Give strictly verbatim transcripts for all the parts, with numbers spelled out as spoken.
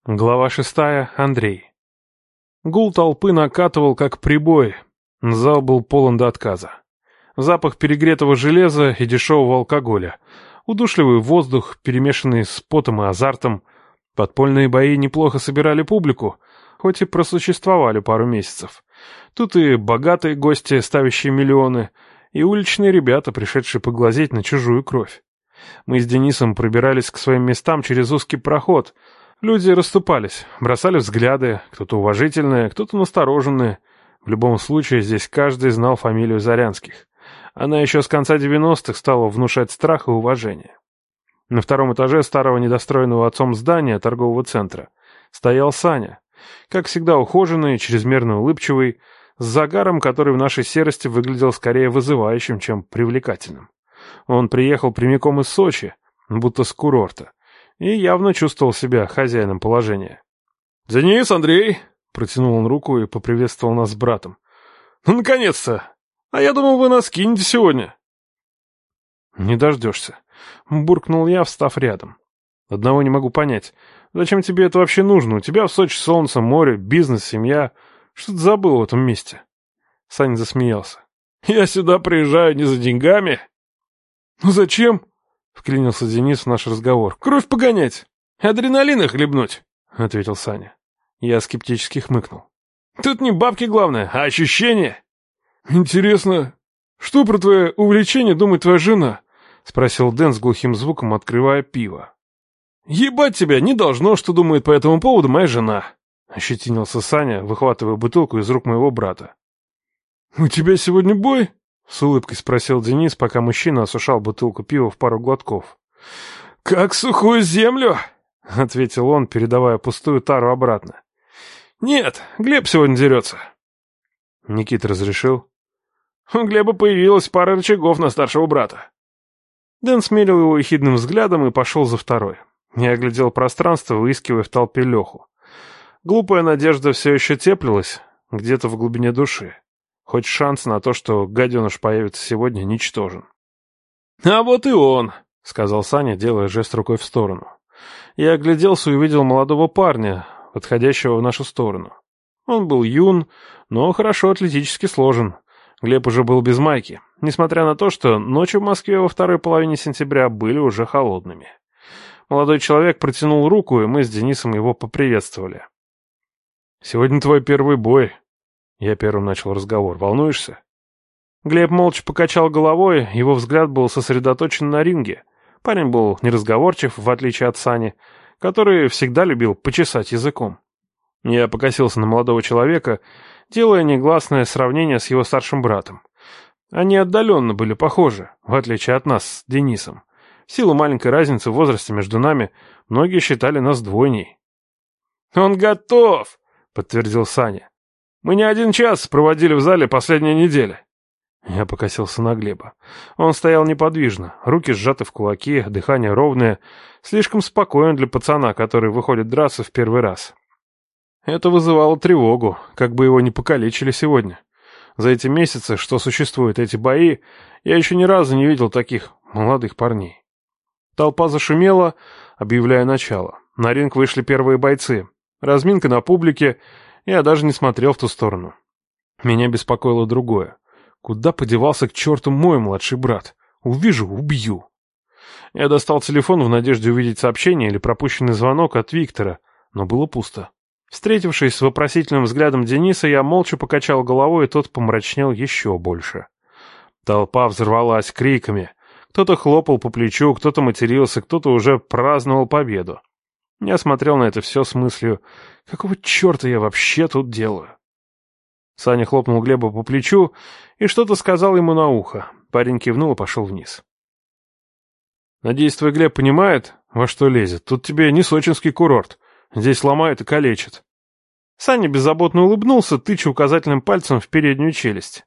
Глава шестая. Андрей. Гул толпы накатывал, как прибой. Зал был полон до отказа. Запах перегретого железа и дешевого алкоголя. Удушливый воздух, перемешанный с потом и азартом. Подпольные бои неплохо собирали публику, хоть и просуществовали пару месяцев. Тут и богатые гости, ставящие миллионы, и уличные ребята, пришедшие поглазеть на чужую кровь. Мы с Денисом пробирались к своим местам через узкий проход. Люди расступались, бросали взгляды, кто-то уважительные, кто-то настороженные. В любом случае, здесь каждый знал фамилию Зарянских. Она еще с конца девяностых стала внушать страх и уважение. На втором этаже старого недостроенного отцом здания торгового центра стоял Саня. Как всегда ухоженный, чрезмерно улыбчивый, с загаром, который в нашей серости выглядел скорее вызывающим, чем привлекательным. Он приехал прямиком из Сочи, будто с курорта, и явно чувствовал себя хозяином положения. «Денис, Андрей!» — протянул он руку и поприветствовал нас с братом. «Ну, наконец-то! А я думал, вы нас кинете сегодня!» «Не дождешься», — буркнул я, встав рядом. «Одного не могу понять. Зачем тебе это вообще нужно? У тебя в Сочи солнце, море, бизнес, семья. Что ты забыл в этом месте?» Саня засмеялся. «Я сюда приезжаю не за деньгами». «Ну зачем?» — вклинился Денис в наш разговор. «Кровь погонять! Адреналина хлебнуть!» — ответил Саня. Я скептически хмыкнул. «Тут не бабки главное, а ощущения!» «Интересно, что про твое увлечение думает твоя жена?» — спросил Дэн с глухим звуком, открывая пиво. «Ебать тебя, не должно, что думает по этому поводу моя жена!» — ощетинился Саня, выхватывая бутылку из рук моего брата. «У тебя сегодня бой?» — с улыбкой спросил Денис, пока мужчина осушал бутылку пива в пару глотков. «Как сухую землю!» — ответил он, передавая пустую тару обратно. «Нет, Глеб сегодня дерется». Никита разрешил. «У Глеба появилась пара рычагов на старшего брата». Дэн смерил его ехидным взглядом и пошел за второй. Я оглядел пространство, выискивая в толпе Леху. Глупая надежда все еще теплилась где-то в глубине души. Хоть шанс на то, что гаденыш появится сегодня, ничтожен. «А вот и он», — сказал Саня, делая жест рукой в сторону. Я огляделся и увидел молодого парня, подходящего в нашу сторону. Он был юн, но хорошо атлетически сложен. Глеб уже был без майки, несмотря на то, что ночи в Москве во второй половине сентября были уже холодными. Молодой человек протянул руку, и мы с Денисом его поприветствовали. «Сегодня твой первый бой». Я первым начал разговор. «Волнуешься?» Глеб молча покачал головой, его взгляд был сосредоточен на ринге. Парень был неразговорчив, в отличие от Сани, который всегда любил почесать языком. Я покосился на молодого человека, делая негласное сравнение с его старшим братом. Они отдаленно были похожи, в отличие от нас с Денисом. В силу маленькой разницы в возрасте между нами, многие считали нас двойней. «Он готов!» — подтвердил Саня. «Мы не один час проводили в зале последние недели». Я покосился на Глеба. Он стоял неподвижно, руки сжаты в кулаки, дыхание ровное, слишком спокоен для пацана, который выходит драться в первый раз. Это вызывало тревогу, как бы его не покалечили сегодня. За эти месяцы, что существуют эти бои, я еще ни разу не видел таких молодых парней. Толпа зашумела, объявляя начало. На ринг вышли первые бойцы. Разминка на публике, я даже не смотрел в ту сторону. Меня беспокоило другое. Куда подевался к черту мой младший брат? Увижу — убью. Я достал телефон в надежде увидеть сообщение или пропущенный звонок от Виктора, но было пусто. Встретившись с вопросительным взглядом Дениса, я молча покачал головой, и тот помрачнел еще больше. Толпа взорвалась криками. Кто-то хлопал по плечу, кто-то матерился, кто-то уже праздновал победу. Я смотрел на это все с мыслью: какого черта я вообще тут делаю? Саня хлопнул Глеба по плечу и что-то сказал ему на ухо. Парень кивнул и пошел вниз. «Надеюсь, твой Глеб понимает, во что лезет. Тут тебе не сочинский курорт. Здесь ломают и калечат». Саня беззаботно улыбнулся, тыча указательным пальцем в переднюю челюсть.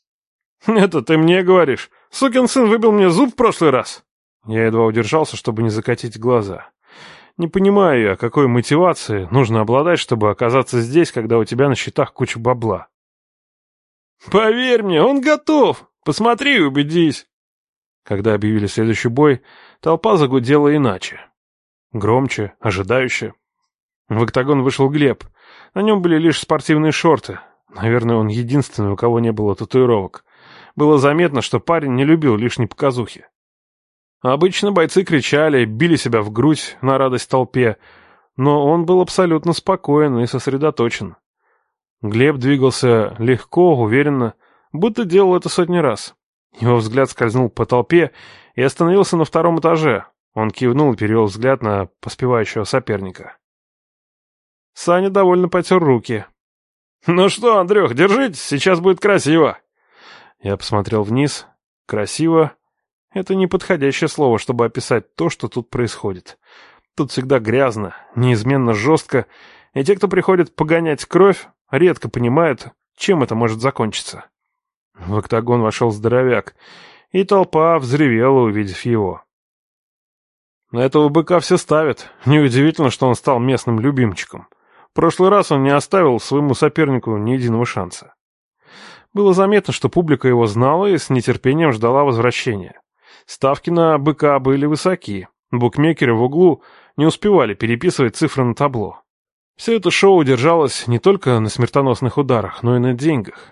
«Это ты мне говоришь? Сукин сын выбил мне зуб в прошлый раз!» Я едва удержался, чтобы не закатить глаза. Не понимаю я, какой мотивации нужно обладать, чтобы оказаться здесь, когда у тебя на счетах куча бабла. «Поверь мне, он готов! Посмотри и убедись!» Когда объявили следующий бой, толпа загудела иначе. Громче, ожидающе. В октагон вышел Глеб. На нем были лишь спортивные шорты. Наверное, он единственный, у кого не было татуировок. Было заметно, что парень не любил лишней показухи. Обычно бойцы кричали, били себя в грудь на радость толпе, но он был абсолютно спокоен и сосредоточен. Глеб двигался легко, уверенно, будто делал это сотни раз. Его взгляд скользнул по толпе и остановился на втором этаже. Он кивнул и перевел взгляд на поспевающего соперника. Саня довольно потер руки. «Ну что, Андрюх, держитесь, сейчас будет красиво!» Я посмотрел вниз. «Красиво» — это неподходящее слово, чтобы описать то, что тут происходит. Тут всегда грязно, неизменно жестко, и те, кто приходит погонять кровь, редко понимают, чем это может закончиться. В октагон вошел здоровяк, и толпа взревела, увидев его. На этого быка все ставят. Неудивительно, что он стал местным любимчиком. В прошлый раз он не оставил своему сопернику ни единого шанса. Было заметно, что публика его знала и с нетерпением ждала возвращения. Ставки на быка были высоки. Букмекеры в углу не успевали переписывать цифры на табло. Все это шоу держалось не только на смертоносных ударах, но и на деньгах.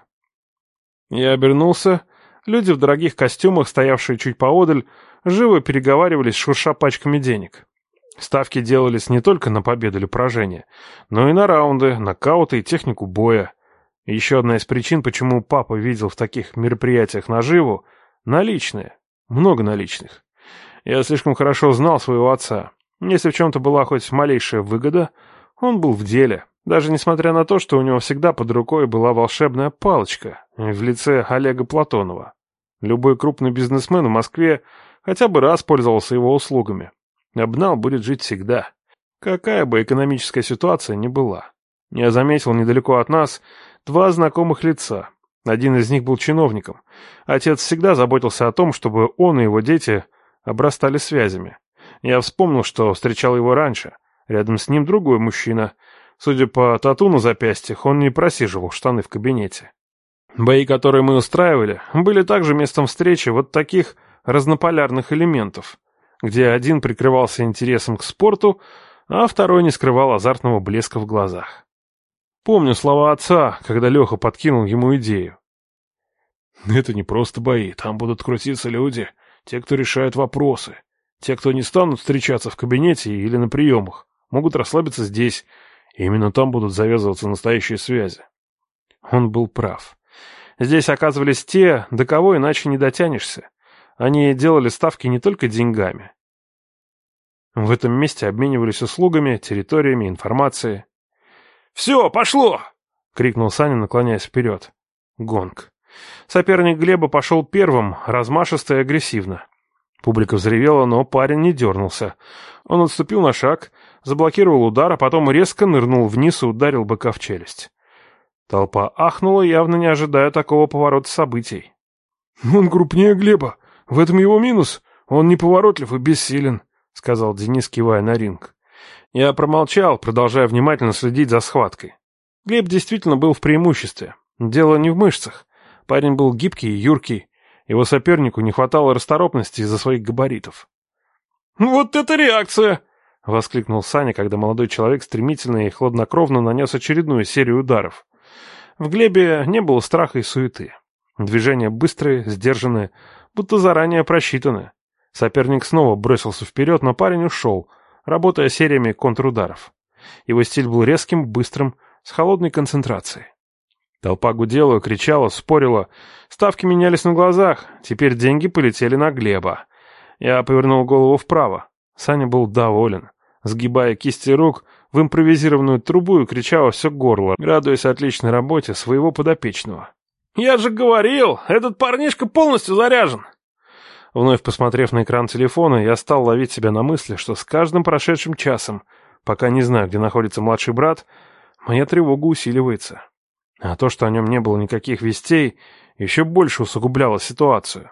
Я обернулся. Люди в дорогих костюмах, стоявшие чуть поодаль, живо переговаривались, шурша пачками денег. Ставки делались не только на победу или поражение, но и на раунды, нокауты и технику боя. И еще одна из причин, почему папа видел в таких мероприятиях наживу — наличные. Много наличных. Я слишком хорошо знал своего отца. Если в чем-то была хоть малейшая выгода, он был в деле. Даже несмотря на то, что у него всегда под рукой была волшебная палочка в лице Олега Платонова. Любой крупный бизнесмен в Москве хотя бы раз пользовался его услугами. Обнал будет жить всегда. Какая бы экономическая ситуация ни была. Я заметил недалеко от нас два знакомых лица. Один из них был чиновником. Отец всегда заботился о том, чтобы он и его дети обрастали связями. Я вспомнил, что встречал его раньше. Рядом с ним другой мужчина. Судя по тату на запястьях, он не просиживал штаны в кабинете. Бои, которые мы устраивали, были также местом встречи вот таких разнополярных элементов, где один прикрывался интересом к спорту, а второй не скрывал азартного блеска в глазах. Помню слова отца, когда Леха подкинул ему идею. «Это не просто бои, там будут крутиться люди, те, кто решает вопросы. Те, кто не станут встречаться в кабинете или на приемах, могут расслабиться здесь, и именно там будут завязываться настоящие связи». Он был прав. Здесь оказывались те, до кого иначе не дотянешься. Они делали ставки не только деньгами. В этом месте обменивались услугами, территориями, информацией. «Все, пошло!» — крикнул Саня, наклоняясь вперед. Гонг. Соперник Глеба пошел первым, размашисто и агрессивно. Публика взревела, но парень не дернулся. Он отступил на шаг, заблокировал удар, а потом резко нырнул вниз и ударил быка в челюсть. Толпа ахнула, явно не ожидая такого поворота событий. «Он крупнее Глеба. В этом его минус. Он неповоротлив и бессилен», — сказал Денис, кивая на ринг. Я промолчал, продолжая внимательно следить за схваткой. Глеб действительно был в преимуществе. Дело не в мышцах. Парень был гибкий и юркий. Его сопернику не хватало расторопности из-за своих габаритов. «Вот это реакция!» — воскликнул Саня, когда молодой человек стремительно и хладнокровно нанес очередную серию ударов. В Глебе не было страха и суеты. Движения быстрые, сдержанные, будто заранее просчитаны. Соперник снова бросился вперед, но парень ушел, работая сериями контрударов. Его стиль был резким, быстрым, с холодной концентрацией. Толпа гудела, кричала, спорила. Ставки менялись на глазах. Теперь деньги полетели на Глеба. Я повернул голову вправо. Саня был доволен. Сгибая кисти рук в импровизированную трубу и кричал во все горло, радуясь отличной работе своего подопечного. «Я же говорил, этот парнишка полностью заряжен!» Вновь посмотрев на экран телефона, я стал ловить себя на мысли, что с каждым прошедшим часом, пока не знаю, где находится младший брат, моя тревога усиливается. А то, что о нем не было никаких вестей, еще больше усугубляло ситуацию.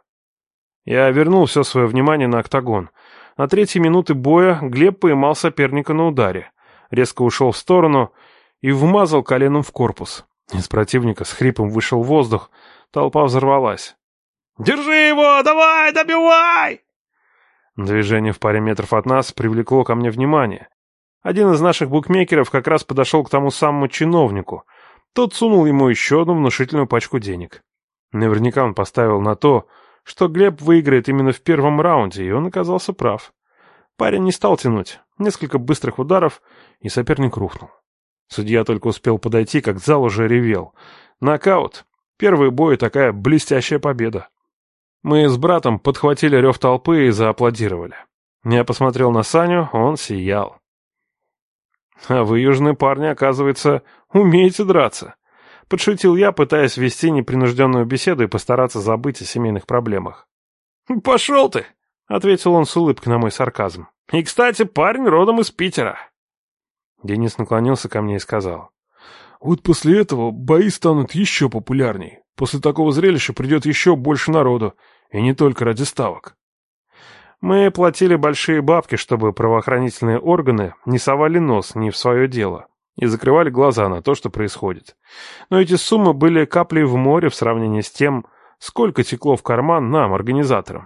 Я вернул все свое внимание на октагон. На третьей минуты боя Глеб поймал соперника на ударе, резко ушел в сторону и вмазал коленом в корпус. Из противника с хрипом вышел воздух, толпа взорвалась. «Держи его! Давай, добивай!» Движение в паре метров от нас привлекло ко мне внимание. Один из наших букмекеров как раз подошел к тому самому чиновнику. Тот сунул ему еще одну внушительную пачку денег. Наверняка он поставил на то, что Глеб выиграет именно в первом раунде, и он оказался прав. Парень не стал тянуть. Несколько быстрых ударов, и соперник рухнул. Судья только успел подойти, как зал уже ревел. Нокаут. Первый бой — такая блестящая победа. Мы с братом подхватили рев толпы и зааплодировали. Я посмотрел на Саню, он сиял. «А вы, южные парни, оказывается, умеете драться», — подшутил я, пытаясь вести непринужденную беседу и постараться забыть о семейных проблемах. «Пошел ты!» — ответил он с улыбкой на мой сарказм. «И, кстати, парень родом из Питера». Денис наклонился ко мне и сказал: «Вот после этого бои станут еще популярней. После такого зрелища придет еще больше народу, и не только ради ставок». Мы платили большие бабки, чтобы правоохранительные органы не совали нос ни в свое дело и закрывали глаза на то, что происходит. Но эти суммы были каплей в море в сравнении с тем, сколько текло в карман нам, организаторам.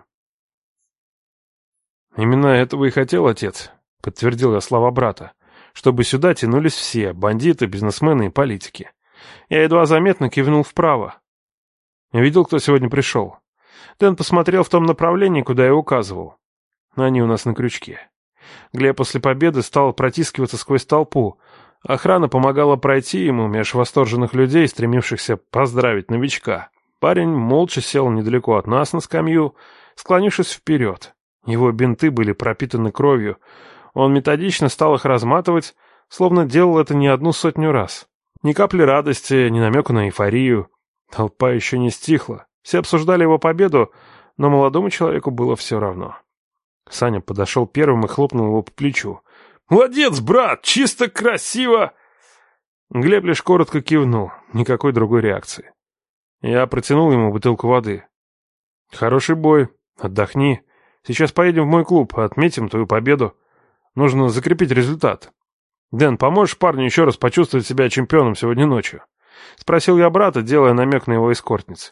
«Именно этого и хотел отец», — подтвердил я слова брата, «чтобы сюда тянулись все — бандиты, бизнесмены и политики». Я едва заметно кивнул вправо. «Видел, кто сегодня пришел?» Дэн посмотрел в том направлении, куда я указывал. Они у нас на крючке. Глеб после победы стал протискиваться сквозь толпу. Охрана помогала пройти ему меж восторженных людей, стремившихся поздравить новичка. Парень молча сел недалеко от нас на скамью, склонившись вперед. Его бинты были пропитаны кровью. Он методично стал их разматывать, словно делал это не одну сотню раз. Ни капли радости, ни намека на эйфорию. Толпа еще не стихла. Все обсуждали его победу, но молодому человеку было все равно. Саня подошел первым и хлопнул его по плечу. «Молодец, брат! Чисто красиво!» Глеб лишь коротко кивнул, никакой другой реакции. Я протянул ему бутылку воды. «Хороший бой. Отдохни. Сейчас поедем в мой клуб, отметим твою победу. Нужно закрепить результат. Дэн, поможешь парню еще раз почувствовать себя чемпионом сегодня ночью?» Спросил я брата, делая намек на его эскортниц.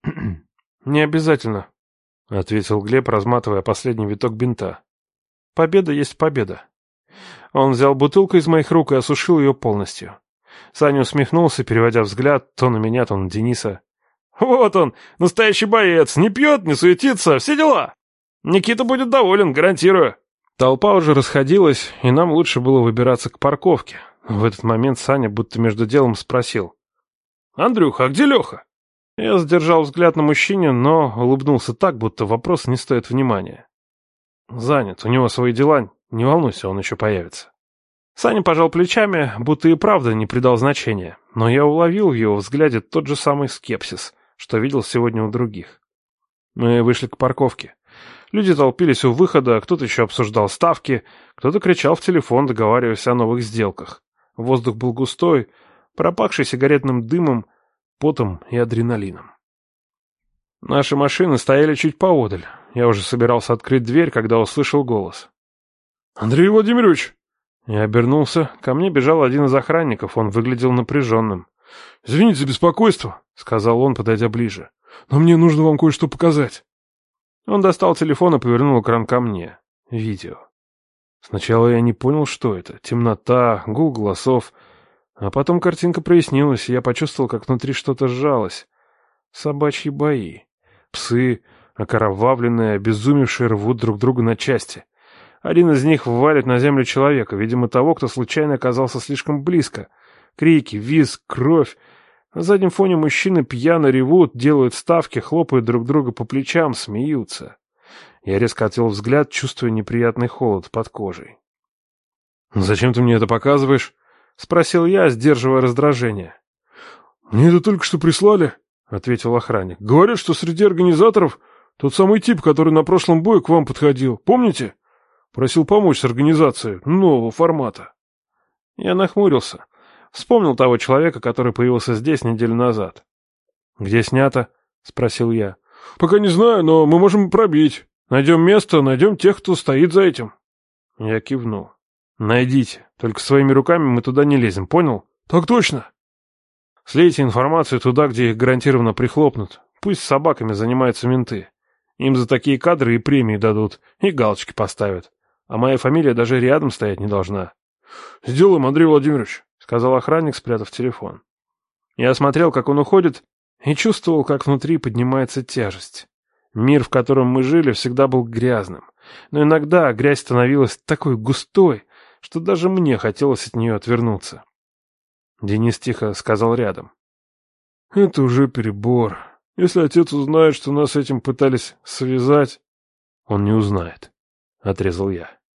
«Не обязательно», — ответил Глеб, разматывая последний виток бинта. «Победа есть победа». Он взял бутылку из моих рук и осушил ее полностью. Саня усмехнулся, переводя взгляд то на меня, то на Дениса. «Вот он, настоящий боец, не пьет, не суетится, все дела. Никита будет доволен, гарантирую». Толпа уже расходилась, и нам лучше было выбираться к парковке. В этот момент Саня будто между делом спросил: «Андрюха, а где Леха?» Я задержал взгляд на мужчине, но улыбнулся так, будто вопрос не стоит внимания. «Занят, у него свои дела, не волнуйся, он еще появится». Саня пожал плечами, будто и правда не придал значения, но я уловил в его взгляде тот же самый скепсис, что видел сегодня у других. Мы вышли к парковке. Люди толпились у выхода, кто-то еще обсуждал ставки, кто-то кричал в телефон, договариваясь о новых сделках. Воздух был густой, пропахший сигаретным дымом, потом и адреналином. Наши машины стояли чуть поодаль. Я уже собирался открыть дверь, когда услышал голос. «Андрей Владимирович!» Я обернулся. Ко мне бежал один из охранников, он выглядел напряженным. «Извините за беспокойство», — сказал он, подойдя ближе. «Но мне нужно вам кое-что показать». Он достал телефон и повернул экран ко мне. Видео. Сначала я не понял, что это. Темнота, гул голосов. А потом картинка прояснилась, и я почувствовал, как внутри что-то сжалось. Собачьи бои. Псы, окровавленные, обезумевшие, рвут друг друга на части. Один из них ввалит на землю человека, видимо, того, кто случайно оказался слишком близко. Крики, визг, кровь. На заднем фоне мужчины пьяно ревут, делают ставки, хлопают друг друга по плечам, смеются. Я резко отвел взгляд, чувствуя неприятный холод под кожей. «Зачем ты мне это показываешь?» — спросил я, сдерживая раздражение. «Мне это только что прислали», — ответил охранник. «Говорят, что среди организаторов тот самый тип, который на прошлом бою к вам подходил. Помните? Просил помочь с организацией нового формата». Я нахмурился. Вспомнил того человека, который появился здесь неделю назад. «Где снято?» — спросил я. «Пока не знаю, но мы можем пробить. Найдем место, найдем тех, кто стоит за этим». Я кивнул. «Найдите. Только своими руками мы туда не лезем, понял?» «Так точно». «Слейте информацию туда, где их гарантированно прихлопнут. Пусть с собаками занимаются менты. Им за такие кадры и премии дадут, и галочки поставят. А моя фамилия даже рядом стоять не должна». «Сделаем, Андрей Владимирович», — сказал охранник, спрятав телефон. Я смотрел, как он уходит, и чувствовал, как внутри поднимается тяжесть. Мир, в котором мы жили, всегда был грязным, но иногда грязь становилась такой густой, что даже мне хотелось от нее отвернуться. Денис тихо сказал рядом. «Это уже перебор. Если отец узнает, что нас этим пытались связать...» «Он не узнает», — отрезал я.